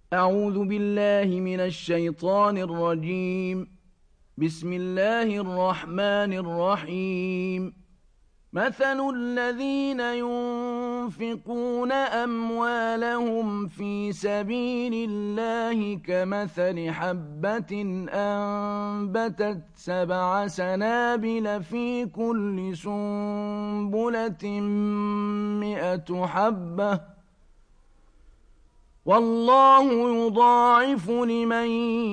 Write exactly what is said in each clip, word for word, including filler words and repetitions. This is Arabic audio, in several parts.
أعوذ بالله من الشيطان الرجيم. بسم الله الرحمن الرحيم. مثل الذين ينفقون أموالهم في سبيل الله كمثل حبة أنبتت سبع سنابل في كل سنبلة مئة حبة والله يضاعف لمن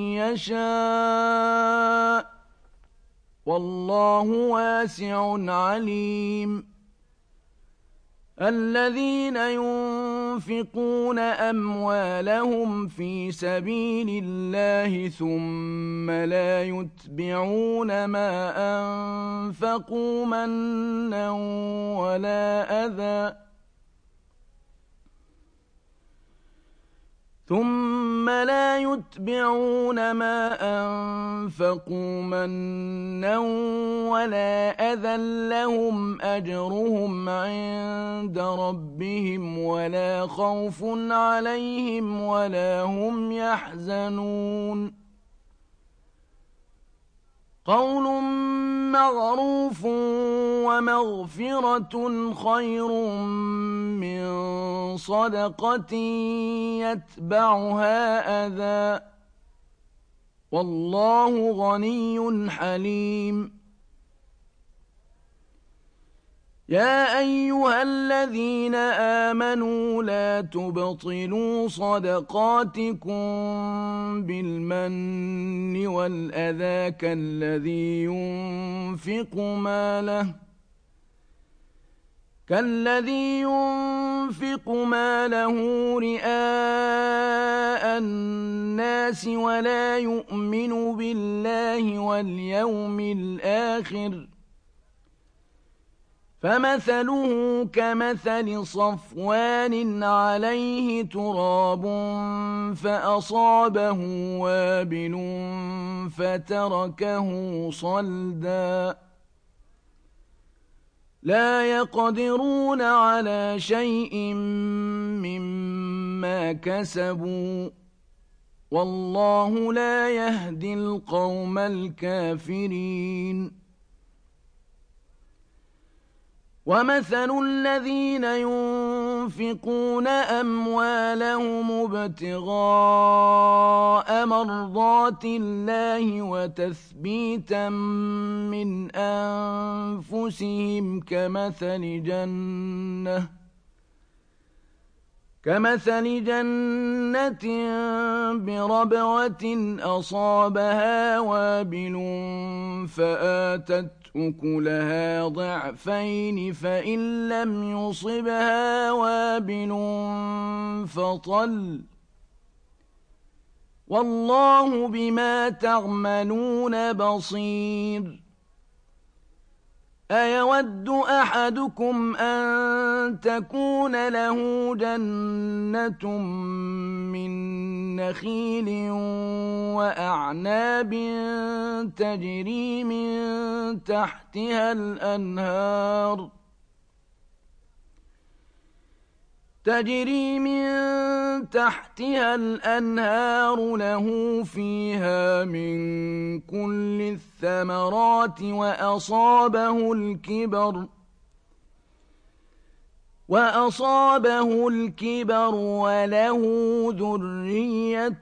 يشاء والله واسع عليم. الذين ينفقون أموالهم في سبيل الله ثم لا يتبعون ما أنفقوا منا ولا أذى ثم لا يتبعون ما أنفقوا منا ولا أذى لهم أجرهم عند ربهم ولا خوف عليهم ولا هم يحزنون. قول معروف ومغفرة خير من صدقة يتبعها أذى والله غني حليم. يا أيها الذين آمنوا لا تبطلوا صدقاتكم بالمن والأذى كالذي ينفق ماله كالذي ينفق ماله رئاء الناس ولا يؤمن بالله واليوم الآخر فمثله كمثل صفوان عليه تراب فأصابه وابل فتركه صلدا لا يقدرون على شيء مما كسبوا والله لا يهدي القوم الكافرين. ومثل الذين ينفقون أموالهم ابتغاء مرضات الله وتثبيتا من أنفسهم كمثل جنة كمثل جنة بربوة أصابها وابل فآتت أكلها ضعفين فإن لم يصبها وابل فطل والله بما تعملون بصير. أيود أحدكم أن تكون له جنة من نخيل وأعناب تجري من تحتها الأنهار تجري من تحتها الأنهار له فيها من كل الثمرات وأصابه الكبر وأصابه الكبر وله ذرية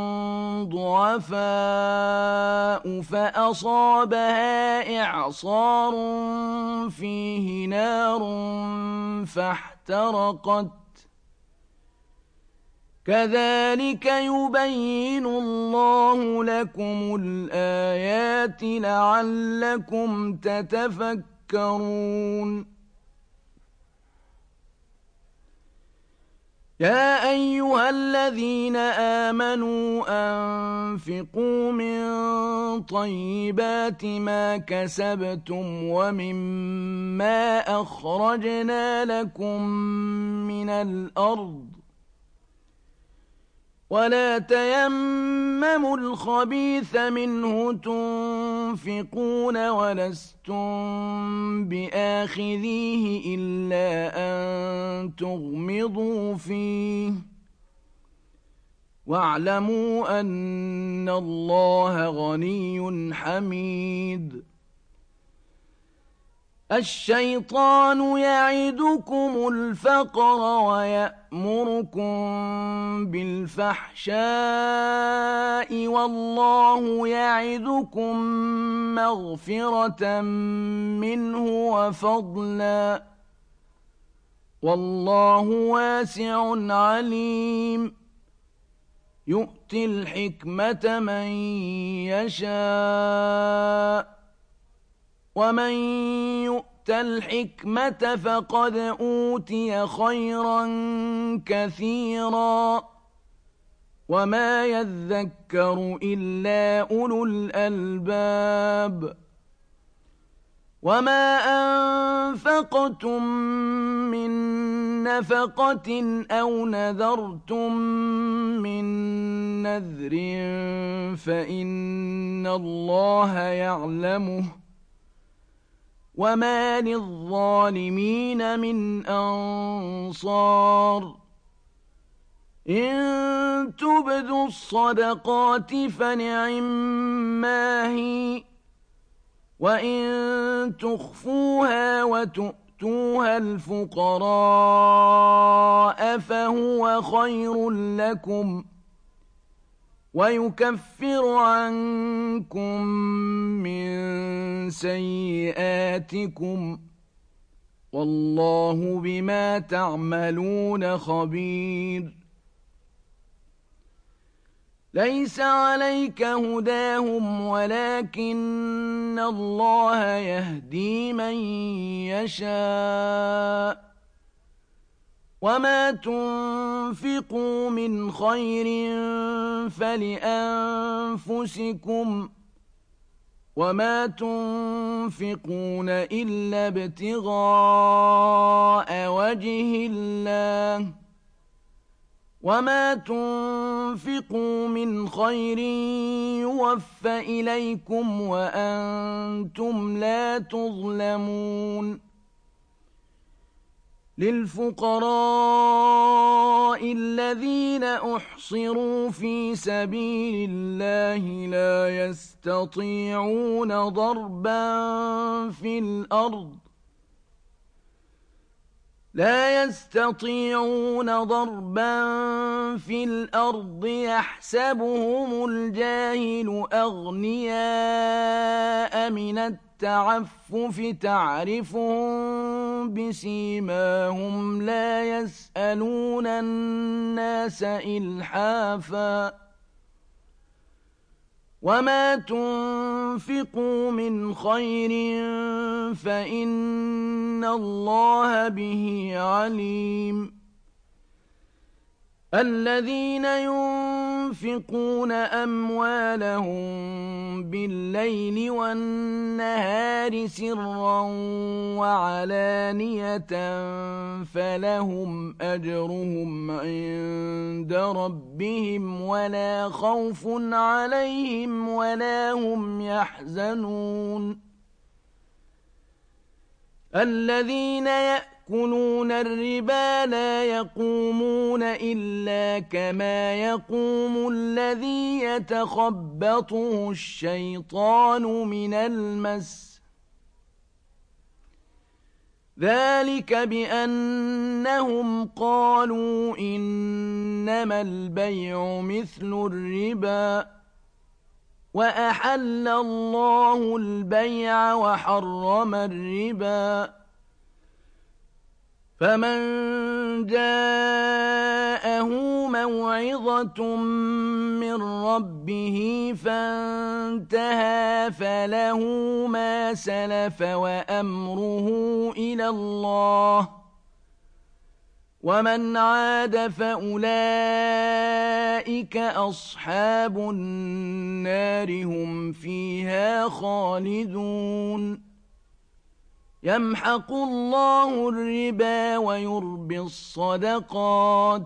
ضعفاء فأصابها إعصار فيه نار فاحترقت كذلك يبين الله لكم الآيات لعلكم تتفكرون. يا أيها الذين آمنوا أنفقوا من طيبات ما كسبتم ومما أخرجنا لكم من الأرض ولا تيمموا الخبيث منه تنفقون ولستم بآخذيه إلا أن تغمضوا فيه واعلموا أن الله غني حميد الشيطان يعدكم الفقر ويأمركم بالفحشاء والله يعدكم مغفرة منه وفضلا والله واسع عليم يؤتي الحكمة من يشاء ومن يؤت الحكمة فقد أوتي خيرا كثيرا وما يذكر إلا أولو الألباب وما أنفقتم من نفقة أو نذرتم من نذر فإن الله يعلمه وما للظالمين من أنصار إن تبدوا الصدقات فنعما هي وإن تخفوها وتؤتوها الفقراء فهو خير لكم ويكفر عنكم من سيئاتكم والله بما تعملون خبير ليس عليك هداهم ولكن الله يهدي من يشاء وما تنفقوا من خير فلأنفسكم وما تنفقون إلا ابتغاء وجه الله وما تنفقوا من خير يوفى إليكم وأنتم لا تظلمون للفقراء الذين أحصروا في سبيل الله لا يستطيعون ضربا في الأرض لا يستطيعون ضربا في الأرض يحسبهم الجاهل أغنياء من التعفف تعرفهم بسيماهم لا يسألون الناس إلحافا وما تنفقوا من خير فإن الله به عليم الذين ينفقون أموالهم بالليل والنهار سرا وعلانية فلهم أجرهم عند ربهم ولا خوف عليهم ولا هم يحزنون الذين يأكلون يأكلون الربا لا يقومون إلا كما يقوم الذي يتخبطه الشيطان من المس ذلك بأنهم قالوا إنما البيع مثل الربا وأحل الله البيع وحرم الربا فمن جاءه موعظة من ربه فانتهى فله ما سلف وأمره إلى الله ومن عاد فأولئك أصحاب النار هم فيها خالدون يمحق الله الربا ويربي الصدقات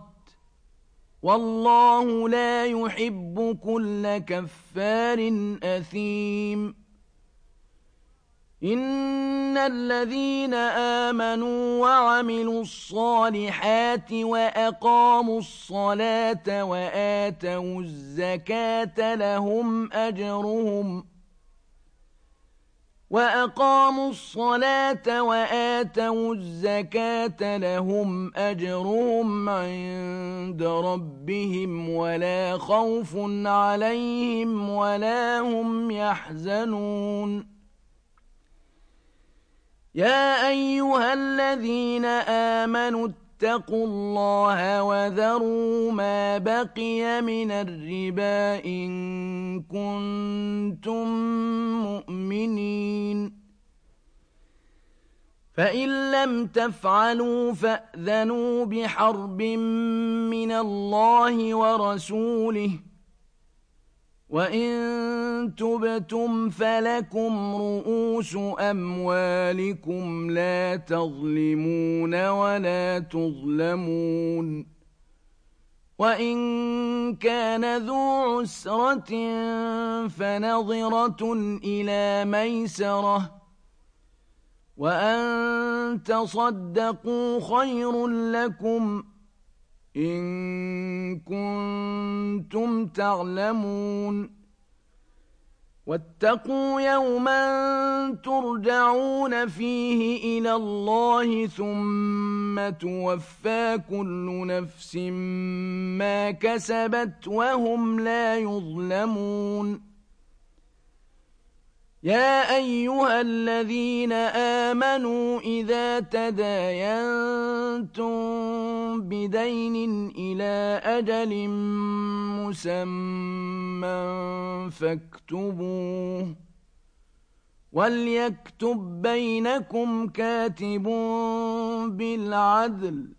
والله لا يحب كل كفار أثيم إن الذين آمنوا وعملوا الصالحات وأقاموا الصلاة وآتوا الزكاة لهم أجرهم وأقاموا الصلاة وآتوا الزكاة لهم أجرهم عند ربهم ولا خوف عليهم ولا هم يحزنون يا أيها الذين آمنوا اتقوا الله وذروا ما بقي من الربا إن كنتم مؤمنين فإن لم تفعلوا فأذنوا بحرب من الله ورسوله وإن تبتم فلكم رؤوس أموالكم لا تظلمون ولا تظلمون وإن كان ذو عسرة فنظرة إلى ميسرة وأن تصدقوا خير لكم إن كنتم تعلمون واتقوا يوما ترجعون فيه إلى الله ثم توفى كل نفس ما كسبت وهم لا يظلمون يا أيها الذين آمنوا إذا تداينتم بدين إلى أجل مسمى فاكتبوه وليكتب بينكم كاتب بالعدل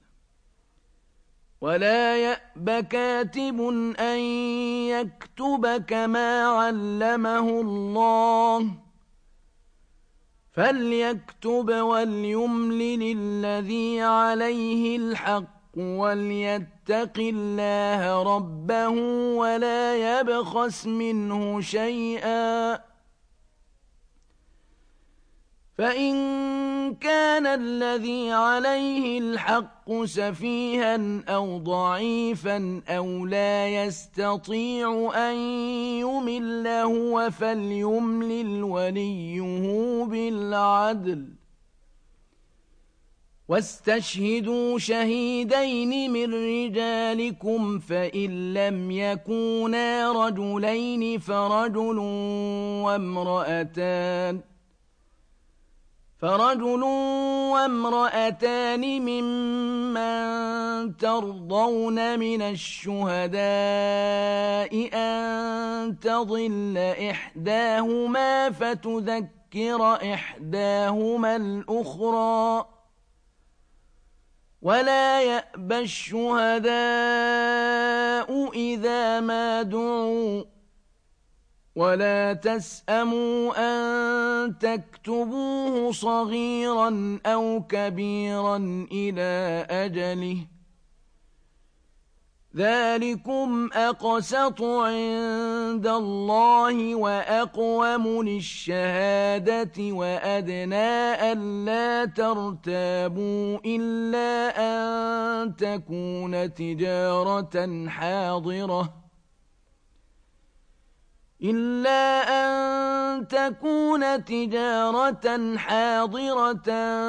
ولا يأب كاتب أن يكتب كما علمه الله فليكتب وليملل الذي عليه الحق وليتق الله ربه ولا يبخس منه شيئا فإن كان الذي عليه الحق سفيها أو ضعيفا أو لا يستطيع أن يمل هو فليملل وليه بالعدل واستشهدوا شهيدين من رجالكم فإن لم يكونا رجلين فرجل وامرأتان فرجل وامرأتان ممن ترضون من الشهداء أن تضل إحداهما فتذكر إحداهما الأخرى ولا يأبى الشهداء إذا ما دعوا ولا تسأموا أن تكتبوه صغيرا أو كبيرا إلى أجله ذلكم أقسط عند الله وأقوم للشهادة وأدنى ألا ترتابوا إلا أن تكون تجارة حاضرة إلا أن تكون تجارة حاضرة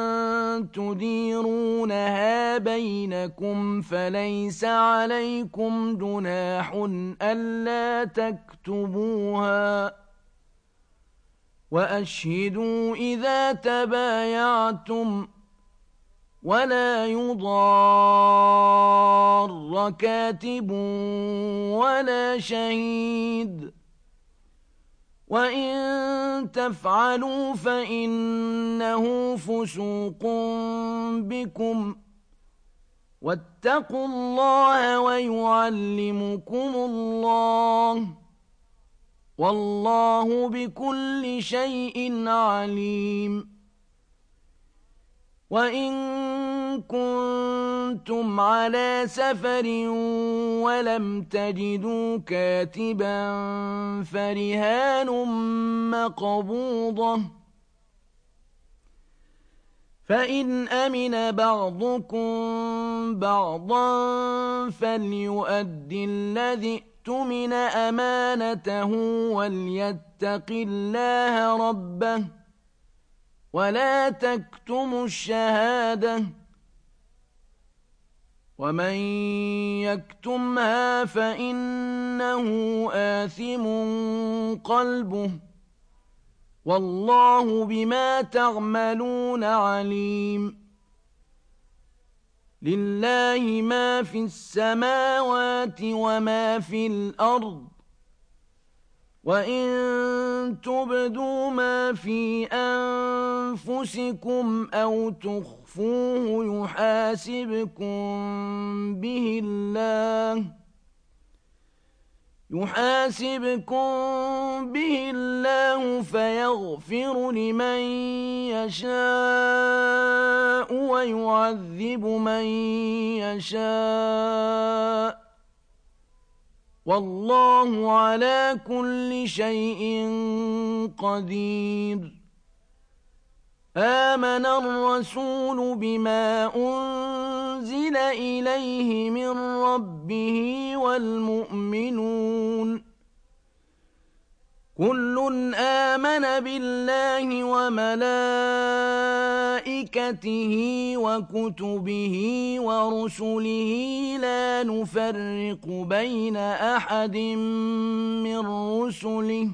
تديرونها بينكم فليس عليكم جناح ألا تكتبوها وأشهدوا إذا تبايعتم ولا يضار كاتب ولا شهيد وإن تفعلوا فإنه فسوق بكم واتقوا الله ويعلمكم الله والله بكل شيء عليم وإن كنتم على سفر ولم تجدوا كاتبا فرهان مقبوضة فإن أمن بعضكم بعضا فليؤد الذي اؤتمن أمانته وليتق الله ربه ولا تكتموا الشهادة ومن يكتمها فإنه آثم قلبه والله بما تعملون عليم لله ما في السماوات وما في الأرض وإن تبدوا ما في أنفسكم أو تخفوه يحاسبكم به الله يحاسبكم به الله فيغفر لمن يشاء ويعذب من يشاء والله على كل شيء قدير آمن الرسول بما أنزل إليه من ربه والمؤمنون كل آمن بالله وملائكته وكتبه ورسله لا نفرق بين أحد من رسله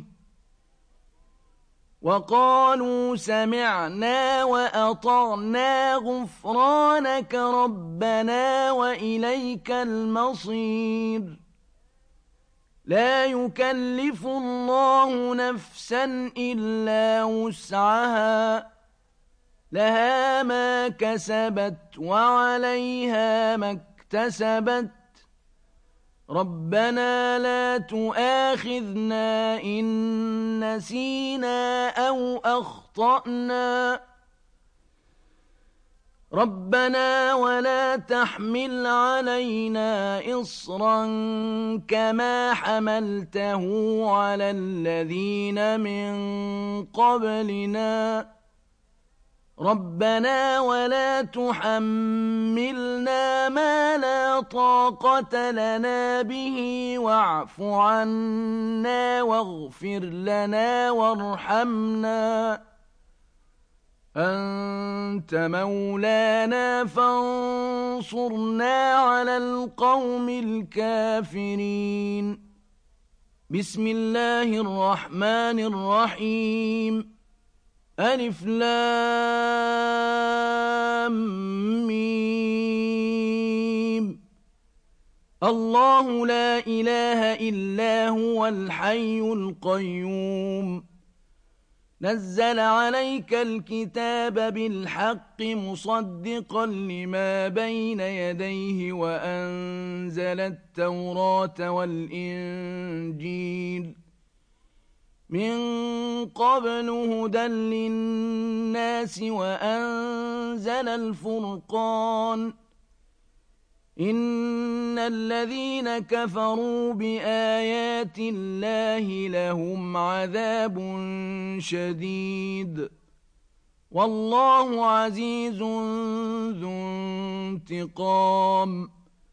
وقالوا سمعنا وأطعنا غفرانك ربنا وإليك المصير لا يكلف الله نفسا إلا وسعها لها ما كسبت وعليها ما اكتسبت ربنا لا تؤاخذنا إن نسينا أو أخطأنا ربنا ولا تحمل علينا إصرا كما حملته على الذين من قبلنا ربنا ولا تحملنا ما لا طاقة لنا به واعف عنا واغفر لنا وارحمنا أنت مولانا فانصرنا على القوم الكافرين بسم الله الرحمن الرحيم ألف لام ميم الله لا إله إلا هو الحي القيوم نزل عليك الكتاب بالحق مصدقا لما بين يديه وأنزل التوراة والإنجيل من قبل هدى للناس وأنزل الفرقان إن الذين كفروا بآيات الله لهم عذاب شديد والله عزيز ذو انتقام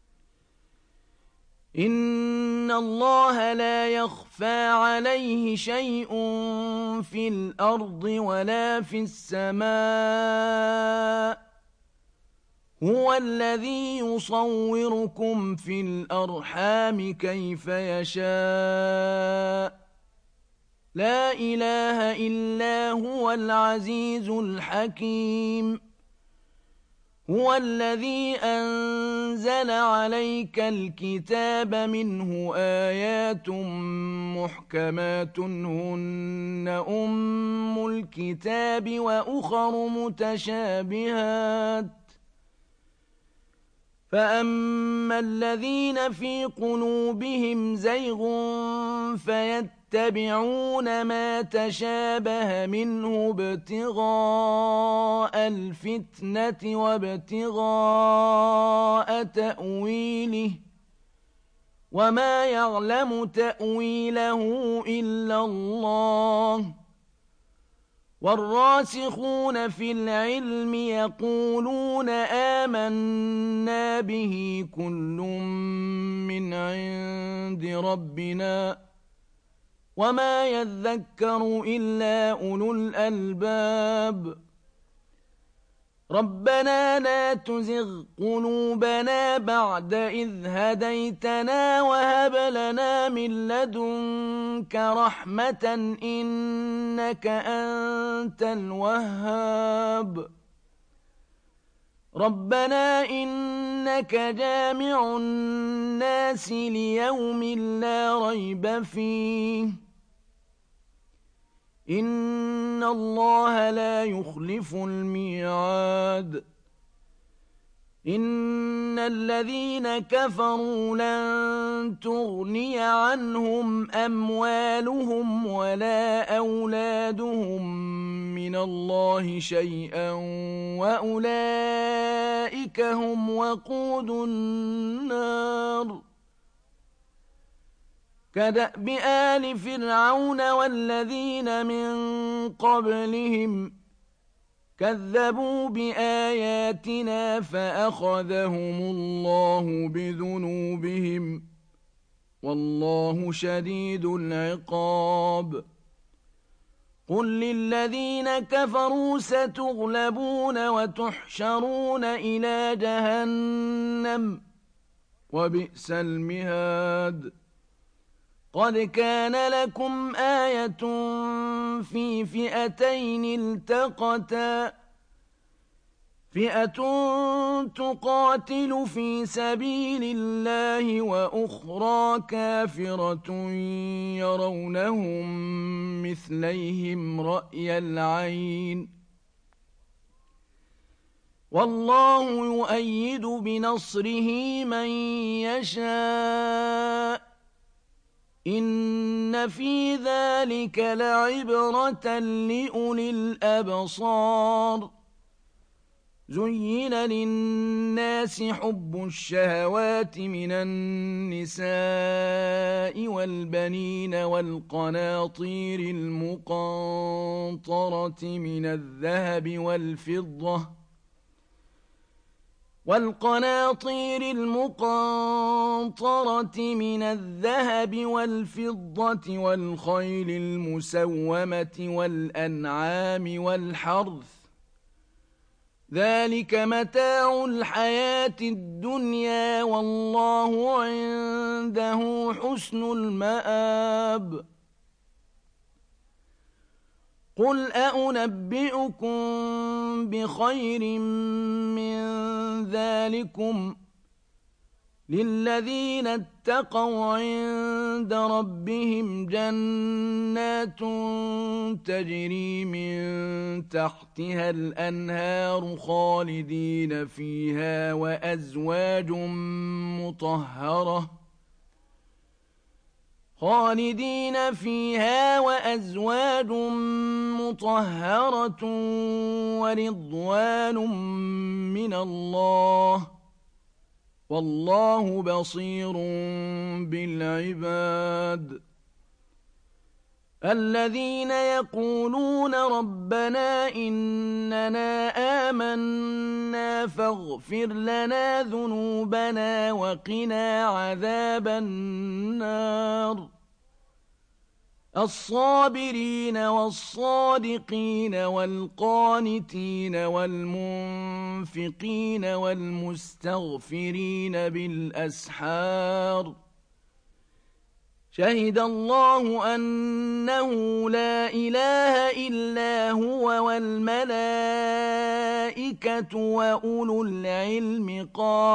إن الله لا يخفى عليه شيء في الأرض ولا في السماء هو الذي يصوركم في الأرحام كيف يشاء لا إله إلا هو العزيز الحكيم هو الذي أنزل عليك الكتاب منه آيات محكمات هن أم الكتاب وأخر متشابهات فأما الذين في قلوبهم زيغ فيتبعون ما تشابه منه ابتغاء الفتنة وابتغاء تأويله وما يعلم تأويله إلا الله والراسخون في العلم يقولون آمنا به كل من عند ربنا وما يذكر إلا أولو الألباب ربنا لا تزغ قلوبنا بعد إذ هديتنا وهب لنا من لدنك رحمة إنك أنت الوهاب ربنا إنك جامع الناس ليوم لا ريب فيه إن الله لا يخلف الميعاد إن الذين كفروا لن تغني عنهم أموالهم ولا أولادهم من الله شيئا وأولئك هم وقود النار كدأب آل فرعون والذين من قبلهم كذبوا بآياتنا فأخذهم الله بذنوبهم والله شديد العقاب قل للذين كفروا ستغلبون وتحشرون إلى جهنم وبئس المهاد قد كان لكم آية في فئتين التقتا فئة تقاتل في سبيل الله وأخرى كافرة يرونهم مثليهم رأي العين والله يؤيد بنصره من يشاء إن في ذلك لعبرة لأولي الأبصار زين للناس حب الشهوات من النساء والبنين والقناطير المقنطرة من الذهب والفضة والقناطير المقنطرة من الذهب والفضة والخيل المسومة والأنعام والحرث ذلك متاع الحياة الدنيا والله عنده حسن المآب قل أأنبئكم بخير من ذلكم للذين اتقوا عند ربهم جنات تجري من تحتها الأنهار خالدين فيها وأزواج مطهرة خالدين فيها وأزواج مطهرة ورضوان من الله والله بصير بالعباد الذين يقولون ربنا إننا آمنا فاغفر لنا ذنوبنا وقنا عذاب النار الصابرين والصادقين والقانتين والمنفقين والمستغفرين بالأسحار شهد الله أنه لا إله إلا هو والملائكة وأولو العلم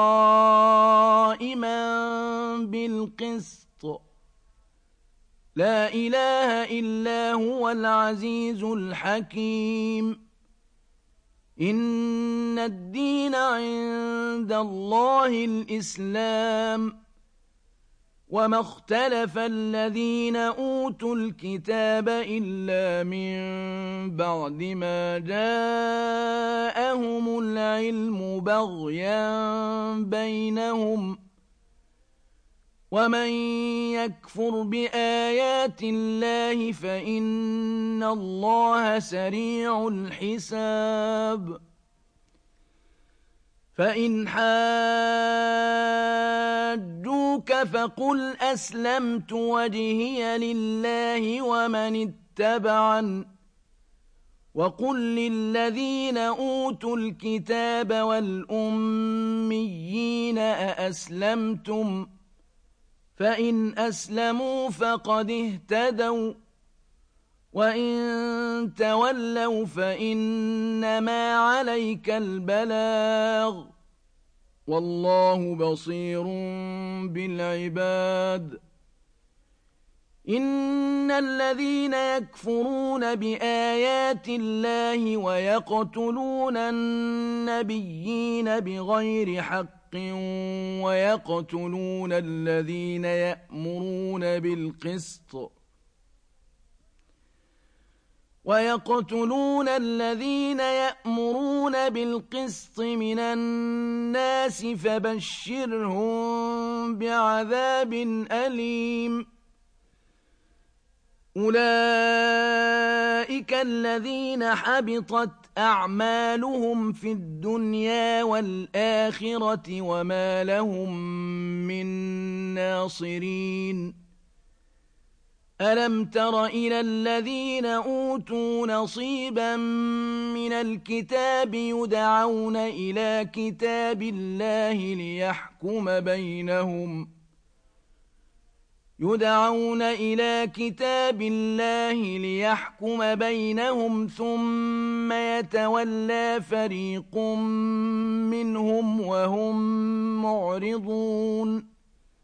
قائما بالقسط لا إله إلا هو العزيز الحكيم إن الدين عند الله الإسلام وما اختلف الذين أوتوا الكتاب إلا من بعد ما جاءهم العلم بغيا بينهم ومن يكفر بآيات الله فإن الله سريع الحساب فإن حاجوك فقل أسلمت وجهي لله ومن اتبعن وقل للذين أوتوا الكتاب والأميين أأسلمتم فإن أسلموا فقد اهتدوا وإن تولوا فإنما عليك البلاغ والله بصير بالعباد إن الذين يكفرون بآيات الله ويقتلون النبيين بغير حق ويقتلون الذين يأمرون بالقسط ويقتلون الذين يأمرون بالقسط من الناس فبشرهم بعذاب أليم أولئك الذين حبطت أعمالهم في الدنيا والآخرة وما لهم من ناصرين ألم تر إلى الذين أوتوا نصيبا من الكتاب يدعون إلى كتاب الله ليحكم بينهم يدعون إلى كتاب الله ليحكم بينهم ثم يتولى فريق منهم وهم معرضون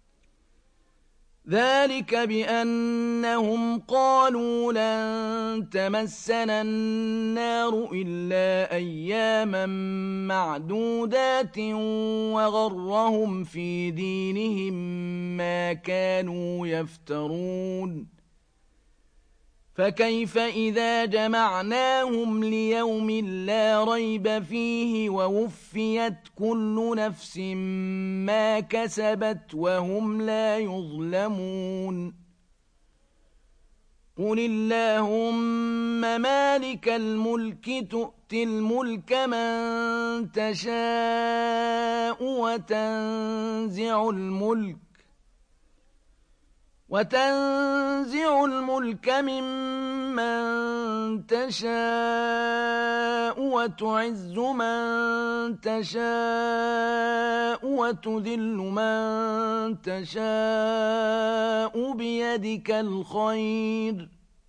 ذلك بأنهم قالوا لن تمسنا النار إلا أياما معدودات وغرهم في دينهم ما كانوا يفترون فكيف إذا جمعناهم ليوم لا ريب فيه ووفيت كل نفس ما كسبت وهم لا يظلمون قل اللهم مالك الملك تؤتي الملك من تشاء وتنزع الملك وتنزع الملك ممن تشاء وتعز من تشاء وتذل من تشاء بيدك الخير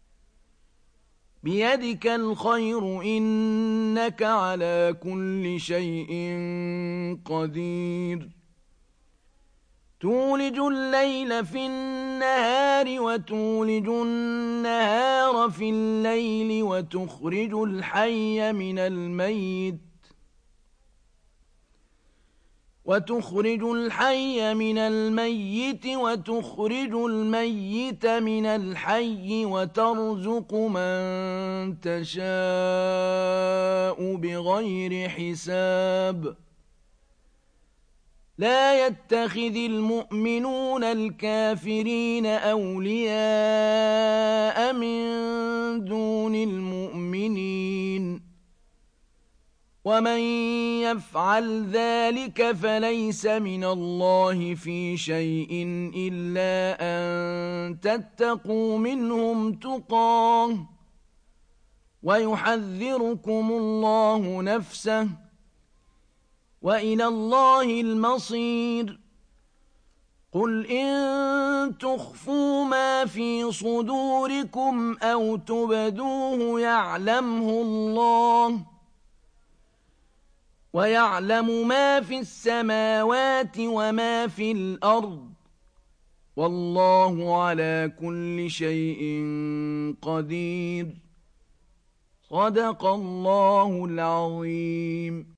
بيدك الخير إنك على كل شيء قدير تولج الليل في النهار وتولج النهار في الليل وتخرج الحي من الميت وتخرج الحي من الميت وتخرج الميت من الحي وترزق من تشاء بغير حساب لا يتخذ المؤمنون الكافرين أولياء من دون المؤمنين ومن يفعل ذلك فليس من الله في شيء إلا أن تتقوا منهم تقاه ويحذركم الله نفسه وإلى الله المصير قل إن تخفوا ما في صدوركم أو تبدوه يعلمه الله ويعلم ما في السماوات وما في الأرض والله على كل شيء قدير صدق الله العظيم.